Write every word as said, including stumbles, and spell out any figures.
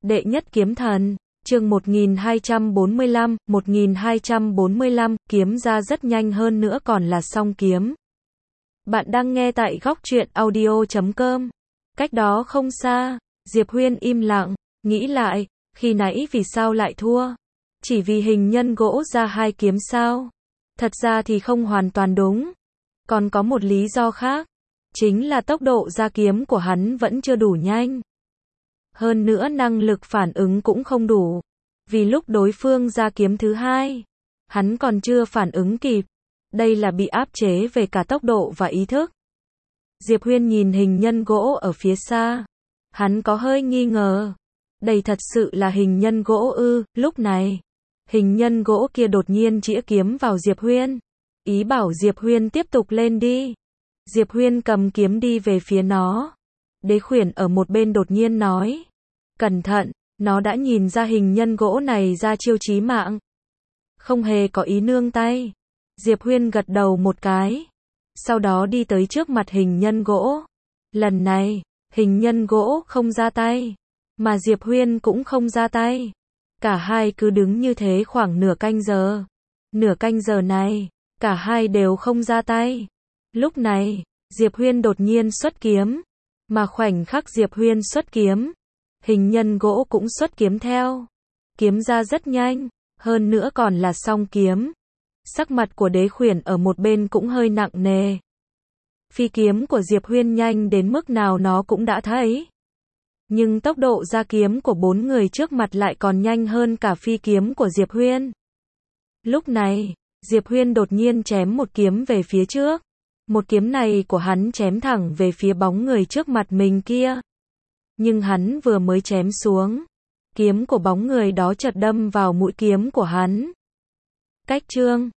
Đệ nhất kiếm thần, chương một nghìn hai trăm bốn mươi lăm, một nghìn hai trăm bốn mươi lăm, kiếm ra rất nhanh hơn nữa còn là song kiếm. Bạn đang nghe tại góc truyện audio chấm com. Cách đó không xa, Diệp Huyên im lặng, nghĩ lại, khi nãy vì sao lại thua? Chỉ vì hình nhân gỗ ra hai kiếm sao? Thật ra thì không hoàn toàn đúng. Còn có một lý do khác, chính là tốc độ ra kiếm của hắn vẫn chưa đủ nhanh. Hơn nữa năng lực phản ứng cũng không đủ. Vì lúc đối phương ra kiếm thứ hai, hắn còn chưa phản ứng kịp. Đây là bị áp chế về cả tốc độ và ý thức. Diệp Huyên nhìn hình nhân gỗ ở phía xa. Hắn có hơi nghi ngờ. Đây thật sự là hình nhân gỗ ư? Lúc này, hình nhân gỗ kia đột nhiên chĩa kiếm vào Diệp Huyên. Ý bảo Diệp Huyên tiếp tục lên đi. Diệp Huyên cầm kiếm đi về phía nó. Đế Khuyển ở một bên đột nhiên nói. Cẩn thận, nó đã nhìn ra hình nhân gỗ này ra chiêu chí mạng. Không hề có ý nương tay. Diệp Huyên gật đầu một cái. Sau đó đi tới trước mặt hình nhân gỗ. Lần này, hình nhân gỗ không ra tay. Mà Diệp Huyên cũng không ra tay. Cả hai cứ đứng như thế khoảng nửa canh giờ. Nửa canh giờ này, cả hai đều không ra tay. Lúc này, Diệp Huyên đột nhiên xuất kiếm. Mà khoảnh khắc Diệp Huyên xuất kiếm, hình nhân gỗ cũng xuất kiếm theo. Kiếm ra rất nhanh, hơn nữa còn là song kiếm. Sắc mặt của Đế Khuyển ở một bên cũng hơi nặng nề. Phi kiếm của Diệp Huyên nhanh đến mức nào nó cũng đã thấy. Nhưng tốc độ ra kiếm của bốn người trước mặt lại còn nhanh hơn cả phi kiếm của Diệp Huyên. Lúc này, Diệp Huyên đột nhiên chém một kiếm về phía trước. Một kiếm này của hắn chém thẳng về phía bóng người trước mặt mình kia. Nhưng hắn vừa mới chém xuống, kiếm của bóng người đó chợt đâm vào mũi kiếm của hắn. Cách chương